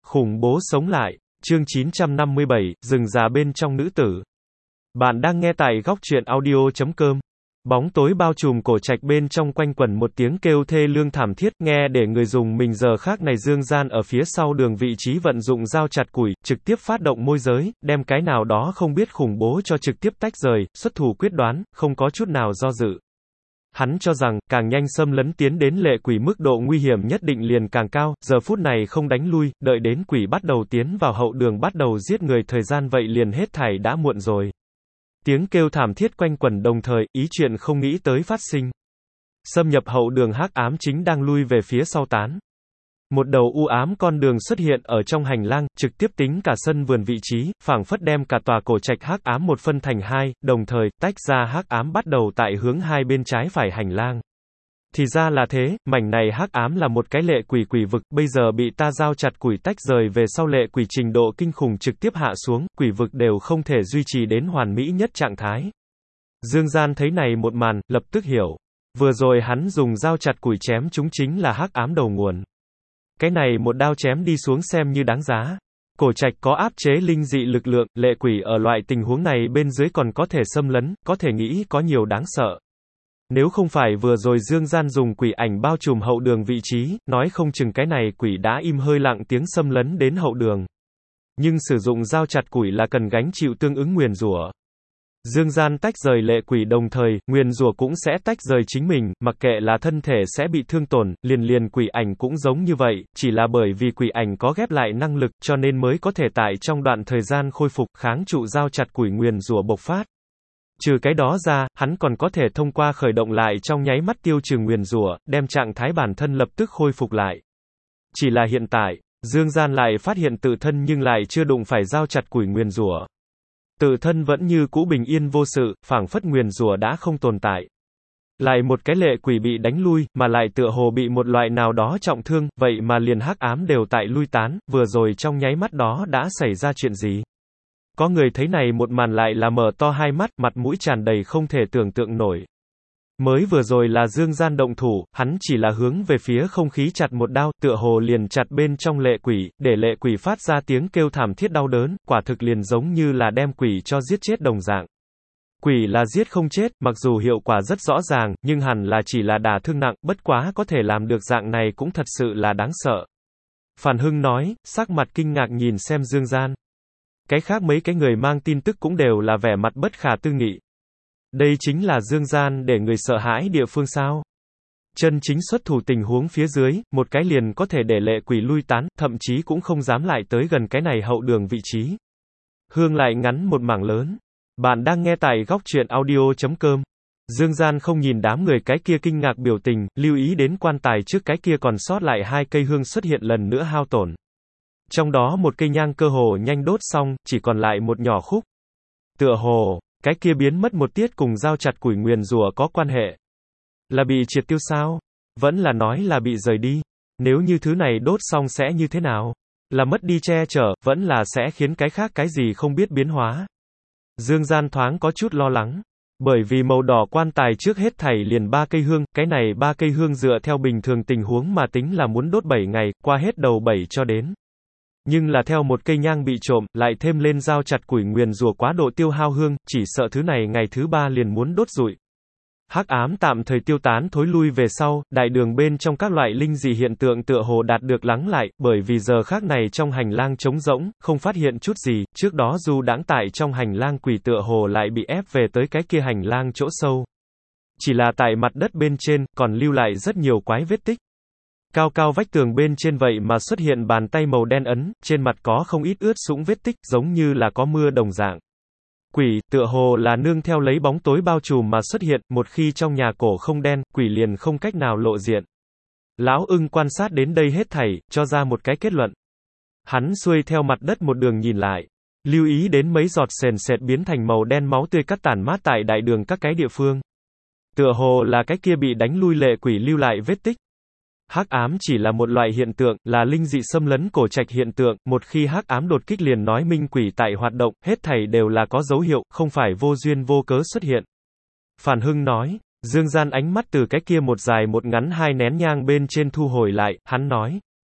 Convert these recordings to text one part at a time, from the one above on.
Khủng bố sống lại. Chương 957, rừng già bên trong nữ tử. Bạn đang nghe tại góc truyện audio.com. Bóng tối bao trùm cổ trạch bên trong quanh quẩn một tiếng kêu thê lương thảm thiết, nghe để người dùng mình giờ khác này Dương Gian ở phía sau đường vị trí vận dụng dao chặt củi, trực tiếp phát động môi giới, đem cái nào đó không biết khủng bố cho trực tiếp tách rời, xuất thủ quyết đoán, không có chút nào do dự. Hắn cho rằng, càng nhanh xâm lấn tiến đến lệ quỷ mức độ nguy hiểm nhất định liền càng cao, giờ phút này không đánh lui, đợi đến quỷ bắt đầu tiến vào hậu đường bắt đầu giết người thời gian vậy liền hết thảy đã muộn rồi. Tiếng kêu thảm thiết quanh quẩn đồng thời, ý chuyện không nghĩ tới phát sinh. Xâm nhập hậu đường hắc ám chính đang lui về phía sau tán. Một đầu u ám con đường xuất hiện ở trong hành lang, trực tiếp tính cả sân vườn vị trí, phảng phất đem cả tòa cổ trạch hắc ám một phân thành hai, đồng thời, tách ra hắc ám bắt đầu tại hướng hai bên trái phải hành lang. Thì ra là thế, mảnh này hắc ám là một cái lệ quỷ quỷ vực, bây giờ bị ta dao chặt củi tách rời về sau lệ quỷ trình độ kinh khủng trực tiếp hạ xuống, quỷ vực đều không thể duy trì đến hoàn mỹ nhất trạng thái. Dương Gian thấy này một màn, lập tức hiểu. Vừa rồi hắn dùng dao chặt củi chém chúng chính là hắc ám đầu nguồn. Cái này một đao chém đi xuống xem như đáng giá. Cổ trạch có áp chế linh dị lực lượng, lệ quỷ ở loại tình huống này bên dưới còn có thể xâm lấn, có thể nghĩ có nhiều đáng sợ. Nếu không phải vừa rồi Dương Gian dùng quỷ ảnh bao trùm hậu đường vị trí, nói không chừng cái này quỷ đã im hơi lặng tiếng xâm lấn đến hậu đường. Nhưng sử dụng dao chặt củi là cần gánh chịu tương ứng nguyền rủa. Dương Gian tách rời lệ quỷ đồng thời, nguyền rủa cũng sẽ tách rời chính mình, mặc kệ là thân thể sẽ bị thương tổn, liền quỷ ảnh cũng giống như vậy, chỉ là bởi vì quỷ ảnh có ghép lại năng lực, cho nên mới có thể tại trong đoạn thời gian khôi phục, kháng trụ dao chặt củi nguyền rủa bộc phát. Trừ cái đó ra, hắn còn có thể thông qua khởi động lại trong nháy mắt tiêu trừ nguyền rủa, đem trạng thái bản thân lập tức khôi phục lại. Chỉ là hiện tại, Dương Gian lại phát hiện tự thân nhưng lại chưa đụng phải dao chặt củi nguyền rủa. Tự thân vẫn như cũ bình yên vô sự, phảng phất nguyền rủa đã không tồn tại. Lại một cái lệ quỷ bị đánh lui, mà lại tựa hồ bị một loại nào đó trọng thương, vậy mà liền hắc ám đều tại lui tán, vừa rồi trong nháy mắt đó đã xảy ra chuyện gì? Có người thấy này một màn lại là mở to hai mắt, mặt mũi tràn đầy không thể tưởng tượng nổi. Mới vừa rồi là Dương Gian động thủ, hắn chỉ là hướng về phía không khí chặt một đao, tựa hồ liền chặt bên trong lệ quỷ, để lệ quỷ phát ra tiếng kêu thảm thiết đau đớn, quả thực liền giống như là đem quỷ cho giết chết đồng dạng. Quỷ là giết không chết, mặc dù hiệu quả rất rõ ràng, nhưng hẳn là chỉ là đả thương nặng, bất quá có thể làm được dạng này cũng thật sự là đáng sợ. Phản Hưng nói, sắc mặt kinh ngạc nhìn xem Dương Gian. Cái khác mấy cái người mang tin tức cũng đều là vẻ mặt bất khả tư nghị. Đây chính là Dương Gian để người sợ hãi địa phương sao? Chân chính xuất thủ tình huống phía dưới, một cái liền có thể để lệ quỷ lui tán, thậm chí cũng không dám lại tới gần cái này hậu đường vị trí. Hương lại ngắn một mảng lớn. Bạn đang nghe tại góc truyện audio.com. Dương Gian không nhìn đám người cái kia kinh ngạc biểu tình, lưu ý đến quan tài trước cái kia còn sót lại hai cây hương xuất hiện lần nữa hao tổn. Trong đó một cây nhang cơ hồ nhanh đốt xong, chỉ còn lại một nhỏ khúc. Tựa hồ, cái kia biến mất một tiết cùng dao chặt củi nguyền rủa có quan hệ. Là bị triệt tiêu sao? Vẫn là nói là bị rời đi. Nếu như thứ này đốt xong sẽ như thế nào? Là mất đi che chở, vẫn là sẽ khiến cái khác cái gì không biết biến hóa. Dương Gian thoáng có chút lo lắng. Bởi vì màu đỏ quan tài trước hết thảy liền 3 cây hương, cái này 3 cây hương dựa theo bình thường tình huống mà tính là muốn đốt 7 ngày, qua hết đầu 7 cho đến. Nhưng là theo một cây nhang bị trộm, lại thêm lên dao chặt củi nguyền rủa quá độ tiêu hao hương, chỉ sợ thứ này ngày thứ 3 liền muốn đốt rụi. Hắc ám tạm thời tiêu tán thối lui về sau, đại đường bên trong các loại linh dị hiện tượng tựa hồ đạt được lắng lại, bởi vì giờ khác này trong hành lang trống rỗng, không phát hiện chút gì, trước đó du đãng tại trong hành lang quỷ tựa hồ lại bị ép về tới cái kia hành lang chỗ sâu. Chỉ là tại mặt đất bên trên, còn lưu lại rất nhiều quái vết tích. Cao cao vách tường bên trên vậy mà xuất hiện bàn tay màu đen ấn, trên mặt có không ít ướt sũng vết tích, giống như là có mưa đồng dạng. Quỷ, tựa hồ là nương theo lấy bóng tối bao trùm mà xuất hiện, một khi trong nhà cổ không đen, quỷ liền không cách nào lộ diện. Lão ưng quan sát đến đây hết thảy, cho ra một cái kết luận. Hắn xuôi theo mặt đất một đường nhìn lại, lưu ý đến mấy giọt sền sệt biến thành màu đen máu tươi cắt tản mát tại đại đường các cái địa phương. Tựa hồ là cái kia bị đánh lui lệ quỷ lưu lại vết tích. Hắc ám chỉ là một loại hiện tượng, là linh dị xâm lấn cổ trạch hiện tượng, một khi hắc ám đột kích liền nói minh quỷ tại hoạt động, hết thảy đều là có dấu hiệu, không phải vô duyên vô cớ xuất hiện. Phản Hưng nói, Dương Gian ánh mắt từ cái kia một dài một ngắn hai nén nhang bên trên thu hồi lại, hắn nói.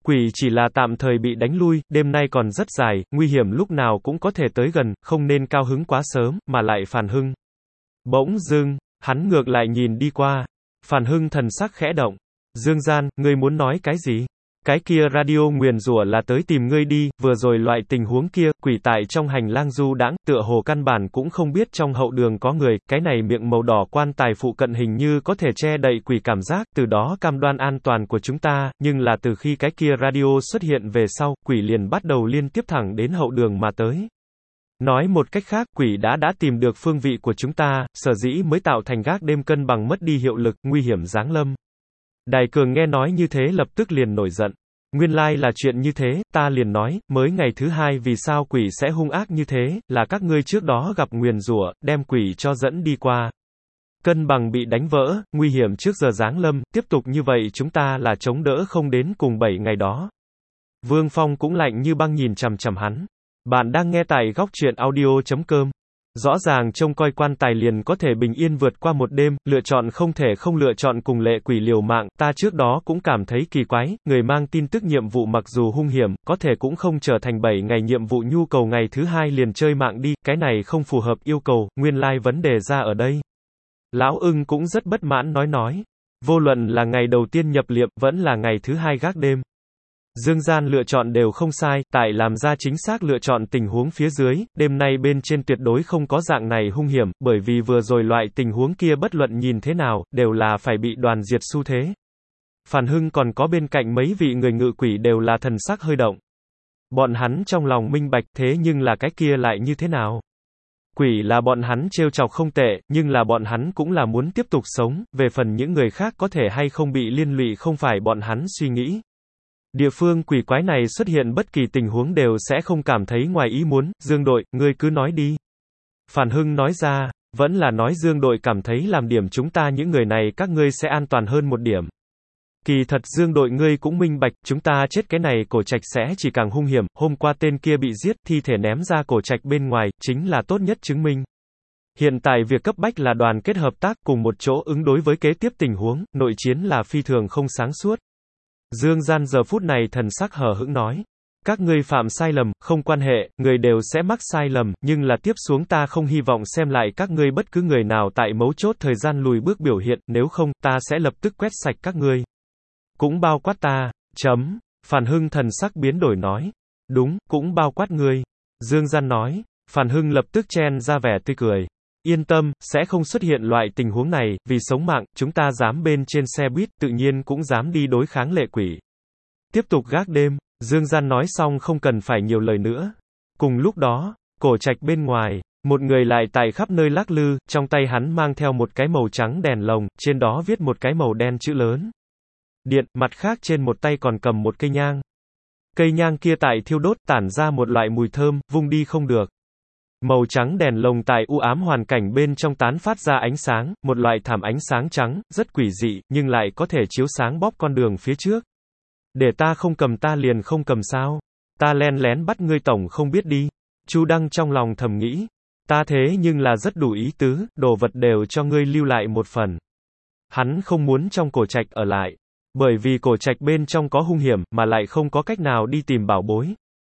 Quỷ chỉ là tạm thời bị đánh lui, đêm nay còn rất dài, nguy hiểm lúc nào cũng có thể tới gần, không nên cao hứng quá sớm, mà lại Phàn Hưng. Bỗng dưng, hắn ngược lại nhìn đi qua. Phàn Hưng thần sắc khẽ động. Dương Gian, ngươi muốn nói cái gì? Cái kia radio nguyền rủa là tới tìm ngươi đi, vừa rồi loại tình huống kia, quỷ tại trong hành lang du đãng, tựa hồ căn bản cũng không biết trong hậu đường có người, cái này miệng màu đỏ quan tài phụ cận hình như có thể che đậy quỷ cảm giác, từ đó cam đoan an toàn của chúng ta, nhưng là từ khi cái kia radio xuất hiện về sau, quỷ liền bắt đầu liên tiếp thẳng đến hậu đường mà tới. Nói một cách khác, quỷ đã tìm được phương vị của chúng ta, sở dĩ mới tạo thành gác đêm cân bằng mất đi hiệu lực, nguy hiểm giáng lâm. Đài Cường nghe nói như thế lập tức liền nổi giận. Nguyên lai là chuyện như thế, ta liền nói, mới ngày thứ hai vì sao quỷ sẽ hung ác như thế, là các ngươi trước đó gặp nguyền rủa, đem quỷ cho dẫn đi qua. Cân bằng bị đánh vỡ, nguy hiểm trước giờ giáng lâm, tiếp tục như vậy chúng ta là chống đỡ không đến cùng 7 ngày đó. Vương Phong cũng lạnh như băng nhìn chằm chằm hắn. Bạn đang nghe tại góc truyện audio.com. Rõ ràng trông coi quan tài liền có thể bình yên vượt qua một đêm, lựa chọn không thể không lựa chọn cùng lệ quỷ liều mạng, ta trước đó cũng cảm thấy kỳ quái, người mang tin tức nhiệm vụ mặc dù hung hiểm, có thể cũng không trở thành 7 ngày nhiệm vụ nhu cầu ngày thứ hai liền chơi mạng đi, cái này không phù hợp yêu cầu, nguyên lai vấn đề ra ở đây. Lão ưng cũng rất bất mãn nói, vô luận là ngày đầu tiên nhập liệm, vẫn là ngày thứ hai gác đêm. Dương Gian lựa chọn đều không sai, tại làm ra chính xác lựa chọn tình huống phía dưới, đêm nay bên trên tuyệt đối không có dạng này hung hiểm, bởi vì vừa rồi loại tình huống kia bất luận nhìn thế nào, đều là phải bị đoàn diệt xu thế. Phàn Hưng còn có bên cạnh mấy vị người ngự quỷ đều là thần sắc hơi động. Bọn hắn trong lòng minh bạch thế nhưng là cái kia lại như thế nào? Quỷ là bọn hắn trêu chọc không tệ, nhưng là bọn hắn cũng là muốn tiếp tục sống, về phần những người khác có thể hay không bị liên lụy không phải bọn hắn suy nghĩ. Địa phương quỷ quái này xuất hiện bất kỳ tình huống đều sẽ không cảm thấy ngoài ý muốn, Dương đội, ngươi cứ nói đi. Phàn Hưng nói ra, vẫn là nói Dương đội cảm thấy làm điểm chúng ta những người này các ngươi sẽ an toàn hơn một điểm. Kỳ thật Dương đội ngươi cũng minh bạch, chúng ta chết cái này cổ trạch sẽ chỉ càng hung hiểm, hôm qua tên kia bị giết, thi thể ném ra cổ trạch bên ngoài, chính là tốt nhất chứng minh. Hiện tại việc cấp bách là đoàn kết hợp tác cùng một chỗ ứng đối với kế tiếp tình huống, nội chiến là phi thường không sáng suốt. Dương Gian giờ phút này thần sắc hờ hững nói. Các ngươi phạm sai lầm, không quan hệ, người đều sẽ mắc sai lầm, nhưng là tiếp xuống ta không hy vọng xem lại các ngươi bất cứ người nào tại mấu chốt thời gian lùi bước biểu hiện, nếu không, ta sẽ lập tức quét sạch các ngươi. Cũng bao quát ta, Phàn Hưng thần sắc biến đổi nói. Đúng, cũng bao quát ngươi. Dương Gian nói. Phàn Hưng lập tức chen ra vẻ tươi cười. Yên tâm, sẽ không xuất hiện loại tình huống này, vì sống mạng, chúng ta dám bên trên xe buýt, tự nhiên cũng dám đi đối kháng lệ quỷ. Tiếp tục gác đêm, Dương Gian nói xong không cần phải nhiều lời nữa. Cùng lúc đó, cổ trạch bên ngoài, một người lại tại khắp nơi lắc lư, trong tay hắn mang theo một cái màu trắng đèn lồng, trên đó viết một cái màu đen chữ lớn. Điện, mặt khác trên một tay còn cầm một cây nhang. Cây nhang kia tại thiêu đốt tản ra một loại mùi thơm, vung đi không được. Màu trắng đèn lồng tại u ám hoàn cảnh bên trong tán phát ra ánh sáng, một loại thảm ánh sáng trắng, rất quỷ dị, nhưng lại có thể chiếu sáng bóp con đường phía trước. Để ta không cầm ta liền không cầm sao? Ta len lén bắt ngươi tổng không biết đi. Chu Đăng trong lòng thầm nghĩ. Ta thế nhưng là rất đủ ý tứ, đồ vật đều cho ngươi lưu lại một phần. Hắn không muốn trong cổ trạch ở lại. Bởi vì cổ trạch bên trong có hung hiểm, mà lại không có cách nào đi tìm bảo bối.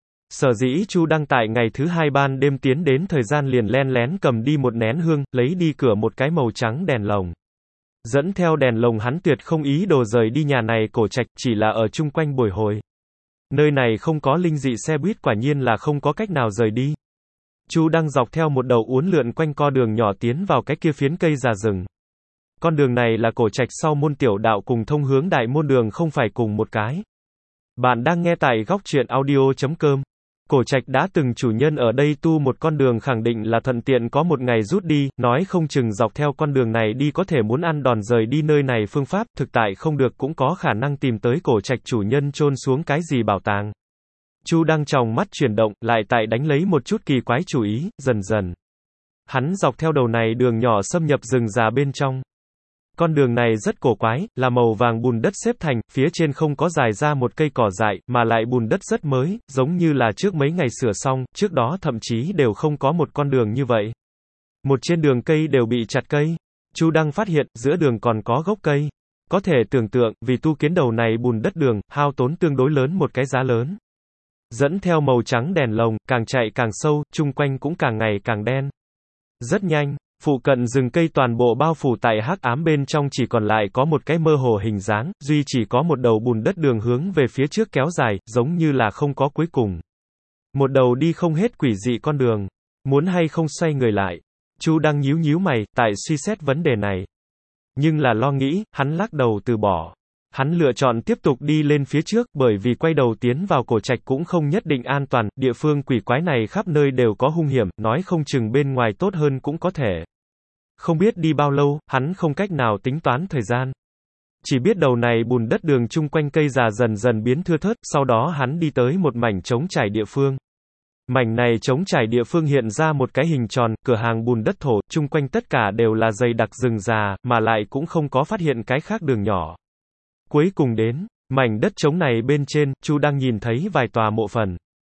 Sở dĩ Chu Đăng tại ngày thứ hai ban đêm tiến đến thời gian liền len lén cầm đi một nén hương, lấy đi cửa một cái màu trắng đèn lồng. Dẫn theo đèn lồng hắn tuyệt không ý đồ rời đi nhà này cổ trạch, chỉ là ở chung quanh bồi hồi. Nơi này không có linh dị xe buýt quả nhiên là không có cách nào rời đi. Chu Đăng dọc theo một đầu uốn lượn quanh co đường nhỏ tiến vào cái kia phiến cây già rừng. Con đường này là cổ trạch sau môn tiểu đạo cùng thông hướng đại môn đường không phải cùng một cái. Bạn đang nghe tại góc truyện audio.com. Cổ trạch đã từng chủ nhân ở đây tu một con đường khẳng định là thuận tiện có một ngày rút đi, nói không chừng dọc theo con đường này đi có thể muốn ăn đòn rời đi nơi này phương pháp, thực tại không được cũng có khả năng tìm tới cổ trạch chủ nhân chôn xuống cái gì bảo tàng. Chu Đăng tròng mắt chuyển động, lại tại đánh lấy một chút kỳ quái chủ ý, dần dần. Hắn dọc theo đầu này đường nhỏ xâm nhập rừng già bên trong. Con đường này rất cổ quái, là màu vàng bùn đất xếp thành, phía trên không có dài ra một cây cỏ dại, mà lại bùn đất rất mới, giống như là trước mấy ngày sửa xong, trước đó thậm chí đều không có một con đường như vậy. Một trên đường cây đều bị chặt cây. Chu Đăng phát hiện, giữa đường còn có gốc cây. Có thể tưởng tượng, vì tu kiến đầu này bùn đất đường, hao tốn tương đối lớn một cái giá lớn. Dẫn theo màu trắng đèn lồng, càng chạy càng sâu, chung quanh cũng càng ngày càng đen. Rất nhanh, phụ cận rừng cây toàn bộ bao phủ tại hắc ám bên trong chỉ còn lại có một cái mơ hồ hình dáng, duy chỉ có một đầu bùn đất đường hướng về phía trước kéo dài, giống như là không có cuối cùng. Một đầu đi không hết quỷ dị con đường. Muốn hay không xoay người lại? Chu Đăng nhíu nhíu mày, tại suy xét vấn đề này. Nhưng là lo nghĩ, hắn lắc đầu từ bỏ. Hắn lựa chọn tiếp tục đi lên phía trước, bởi vì quay đầu tiến vào cổ trạch cũng không nhất định an toàn, địa phương quỷ quái này khắp nơi đều có hung hiểm, nói không chừng bên ngoài tốt hơn cũng có thể. Không biết đi bao lâu, hắn không cách nào tính toán thời gian. Chỉ biết đầu này bùn đất đường chung quanh cây già dần dần biến thưa thớt, sau đó hắn đi tới một mảnh trống trải địa phương. Mảnh này trống trải địa phương hiện ra một cái hình tròn, cửa hàng bùn đất thổ, chung quanh tất cả đều là dày đặc rừng già, mà lại cũng không có phát hiện cái khác đường nhỏ. Cuối cùng đến, mảnh đất trống này bên trên, Chu đang nhìn thấy vài tòa mộ phần.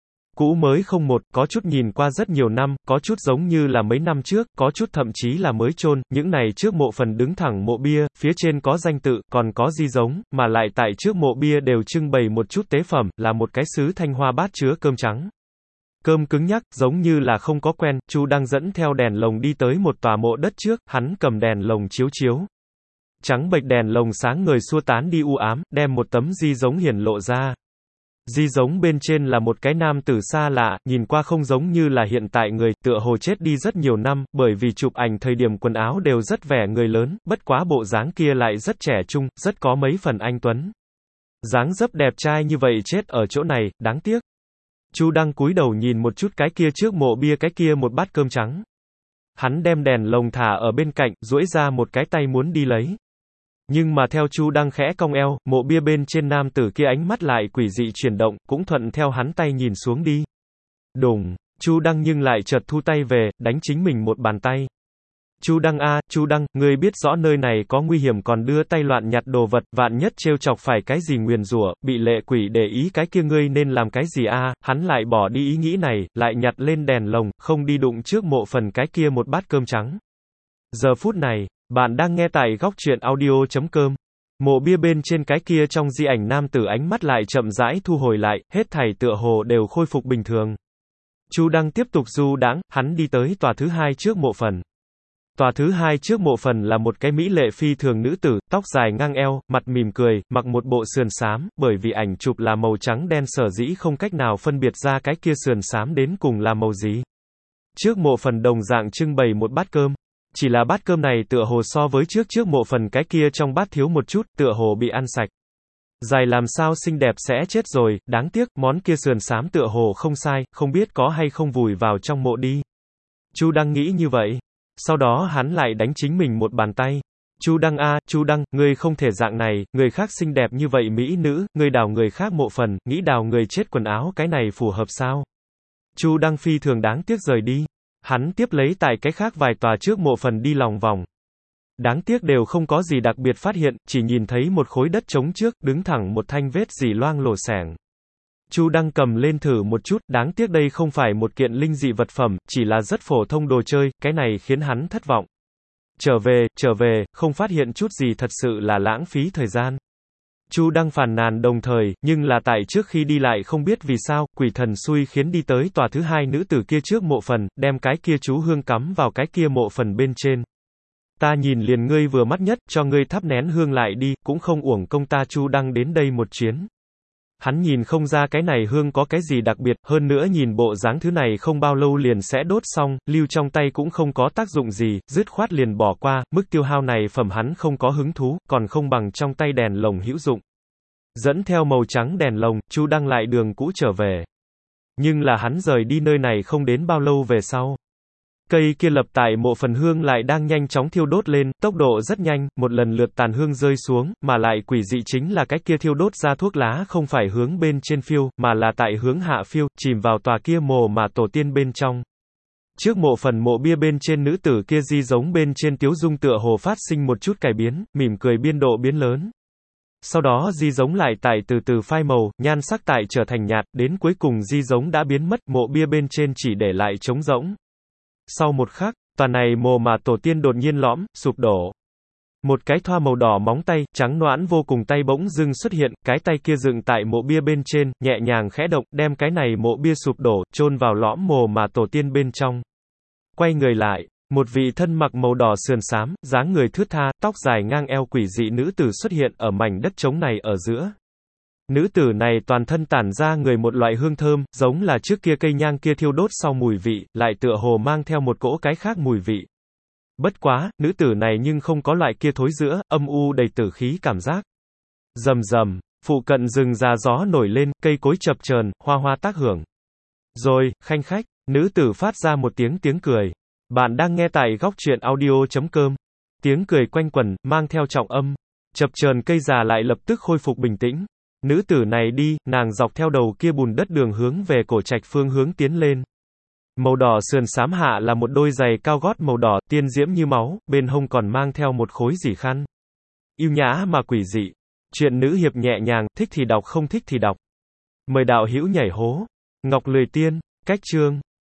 Cũ mới không một, có chút nhìn qua rất nhiều năm, có chút giống như là mấy năm trước, có chút thậm chí là mới chôn, những này trước mộ phần đứng thẳng mộ bia, phía trên có danh tự, còn có di giống, mà lại tại trước mộ bia đều trưng bày một chút tế phẩm, là một cái sứ thanh hoa bát chứa cơm trắng. Cơm cứng nhắc, giống như là không có quen, Chu đang dẫn theo đèn lồng đi tới một tòa mộ đất trước, hắn cầm đèn lồng chiếu chiếu. Trắng bệch đèn lồng sáng ngời xua tán đi u ám, đem một tấm di giống hiển lộ ra. Di giống bên trên là một cái nam tử xa lạ, nhìn qua không giống như là hiện tại người, tựa hồ chết đi rất nhiều năm, bởi vì chụp ảnh thời điểm quần áo đều rất vẻ người lớn, bất quá bộ dáng kia lại rất trẻ trung, rất có mấy phần anh tuấn. Dáng dấp đẹp trai như vậy chết ở chỗ này, đáng tiếc. Chu đang cúi đầu nhìn một chút cái kia trước mộ bia cái kia một bát cơm trắng. Hắn đem đèn lồng thả ở bên cạnh, duỗi ra một cái tay muốn đi lấy. Nhưng mà theo Chu đang khẽ cong eo, mộ bia bên trên nam tử kia ánh mắt lại quỷ dị chuyển động, cũng thuận theo hắn tay nhìn xuống đi. Đùng, Chu đang nhưng lại chợt thu tay về, đánh chính mình một bàn tay. Chu Đăng a, Chu Đăng, ngươi biết rõ nơi này có nguy hiểm còn đưa tay loạn nhặt đồ vật, vạn nhất trêu chọc phải cái gì nguyền rủa, bị lệ quỷ để ý cái kia ngươi nên làm cái gì a? Hắn lại bỏ đi ý nghĩ này, lại nhặt lên đèn lồng, không đi đụng trước mộ phần cái kia một bát cơm trắng. Giờ phút này, bạn đang nghe tại góc truyện audio.com. Mộ bia bên trên cái kia trong di ảnh nam tử ánh mắt lại chậm rãi thu hồi lại, hết thảy tựa hồ đều khôi phục bình thường. Chu Đăng tiếp tục du đãng, hắn đi tới tòa thứ hai trước mộ phần. Tòa thứ hai trước mộ phần là một cái mỹ lệ phi thường nữ tử, tóc dài ngang eo, mặt mỉm cười, mặc một bộ sườn xám, bởi vì ảnh chụp là màu trắng đen sở dĩ không cách nào phân biệt ra cái kia sườn xám đến cùng là màu gì. Trước mộ phần đồng dạng trưng bày một bát cơm. Chỉ là bát cơm này tựa hồ so với trước mộ phần cái kia trong bát thiếu một chút, tựa hồ bị ăn sạch. Dài làm sao xinh đẹp sẽ chết rồi, đáng tiếc, món kia sườn xám tựa hồ không sai, không biết có hay không vùi vào trong mộ đi. Chu Đăng nghĩ như vậy. Sau đó hắn lại đánh chính mình một bàn tay. Chu Đăng a, Chu Đăng, ngươi không thể dạng này, người khác xinh đẹp như vậy mỹ nữ, ngươi đào người khác mộ phần, nghĩ đào người chết quần áo cái này phù hợp sao? Chu Đăng phi thường đáng tiếc rời đi. Hắn tiếp lấy tại cái khác vài tòa trước mộ phần đi lòng vòng. Đáng tiếc đều không có gì đặc biệt phát hiện, chỉ nhìn thấy một khối đất trống trước, đứng thẳng một thanh vết dỉ loang lổ xẻng. Chu Đăng cầm lên thử một chút, đáng tiếc đây không phải một kiện linh dị vật phẩm, chỉ là rất phổ thông đồ chơi, cái này khiến hắn thất vọng. Trở về, không phát hiện chút gì thật sự là lãng phí thời gian. Chu Đăng phàn nàn đồng thời, nhưng là tại trước khi đi lại không biết vì sao, quỷ thần xui khiến đi tới tòa thứ hai nữ tử kia trước mộ phần, đem cái kia chú hương cắm vào cái kia mộ phần bên trên. Ta nhìn liền ngươi vừa mắt nhất, cho ngươi thắp nén hương lại đi, cũng không uổng công ta Chu Đăng đến đây một chuyến. Hắn nhìn không ra cái này hương có cái gì đặc biệt, hơn nữa nhìn bộ dáng thứ này không bao lâu liền sẽ đốt xong, lưu trong tay cũng không có tác dụng gì, dứt khoát liền bỏ qua, mức tiêu hao này phẩm hắn không có hứng thú, còn không bằng trong tay đèn lồng hữu dụng. Dẫn theo màu trắng đèn lồng, Chu Đăng lại đường cũ trở về. Nhưng là hắn rời đi nơi này không đến bao lâu về sau. Cây kia lập tại mộ phần hương lại đang nhanh chóng thiêu đốt lên, tốc độ rất nhanh, một lần lượt tàn hương rơi xuống, mà lại quỷ dị chính là cái kia thiêu đốt ra thuốc lá không phải hướng bên trên phiêu, mà là tại hướng hạ phiêu, chìm vào tòa kia mồ mà tổ tiên bên trong. Trước mộ phần mộ bia bên trên nữ tử kia di giống bên trên tiếu dung tựa hồ phát sinh một chút cải biến, mỉm cười biên độ biến lớn. Sau đó di giống lại tại từ từ phai màu, nhan sắc tại trở thành nhạt, đến cuối cùng di giống đã biến mất, mộ bia bên trên chỉ để lại trống rỗng. Sau một khắc, tòa này mồ mà tổ tiên đột nhiên lõm, sụp đổ. Một cái thoa màu đỏ móng tay, trắng nõn vô cùng tay bỗng dưng xuất hiện, cái tay kia dựng tại mộ bia bên trên, nhẹ nhàng khẽ động, đem cái này mộ bia sụp đổ, chôn vào lõm mồ mà tổ tiên bên trong. Quay người lại, một vị thân mặc màu đỏ sườn xám, dáng người thướt tha, tóc dài ngang eo quỷ dị nữ tử xuất hiện ở mảnh đất trống này ở giữa. Nữ tử này toàn thân tản ra người một loại hương thơm, giống là trước kia cây nhang kia thiêu đốt sau mùi vị, lại tựa hồ mang theo một cỗ cái khác mùi vị. Bất quá, nữ tử này nhưng không có loại kia thối rữa, âm u đầy tử khí cảm giác. Rầm rầm, phụ cận rừng già gió nổi lên, cây cối chập chờn, hoa hoa tác hưởng. Rồi, khanh khách, nữ tử phát ra một tiếng cười. Bạn đang nghe tại góc truyện audio.com. Tiếng cười quanh quẩn, mang theo trọng âm. Chập chờn cây già lại lập tức khôi phục bình tĩnh. Nữ tử này đi, nàng dọc theo đầu kia bùn đất đường hướng về cổ trạch phương hướng tiến lên. Màu đỏ sườn xám hạ là một đôi giày cao gót màu đỏ, tiên diễm như máu, bên hông còn mang theo một khối dỉ khăn. Yêu nhã mà quỷ dị. Chuyện nữ hiệp nhẹ nhàng, thích thì đọc không thích thì đọc. Mời đạo hữu nhảy hố. Ngọc Lười Tiên, cách chương.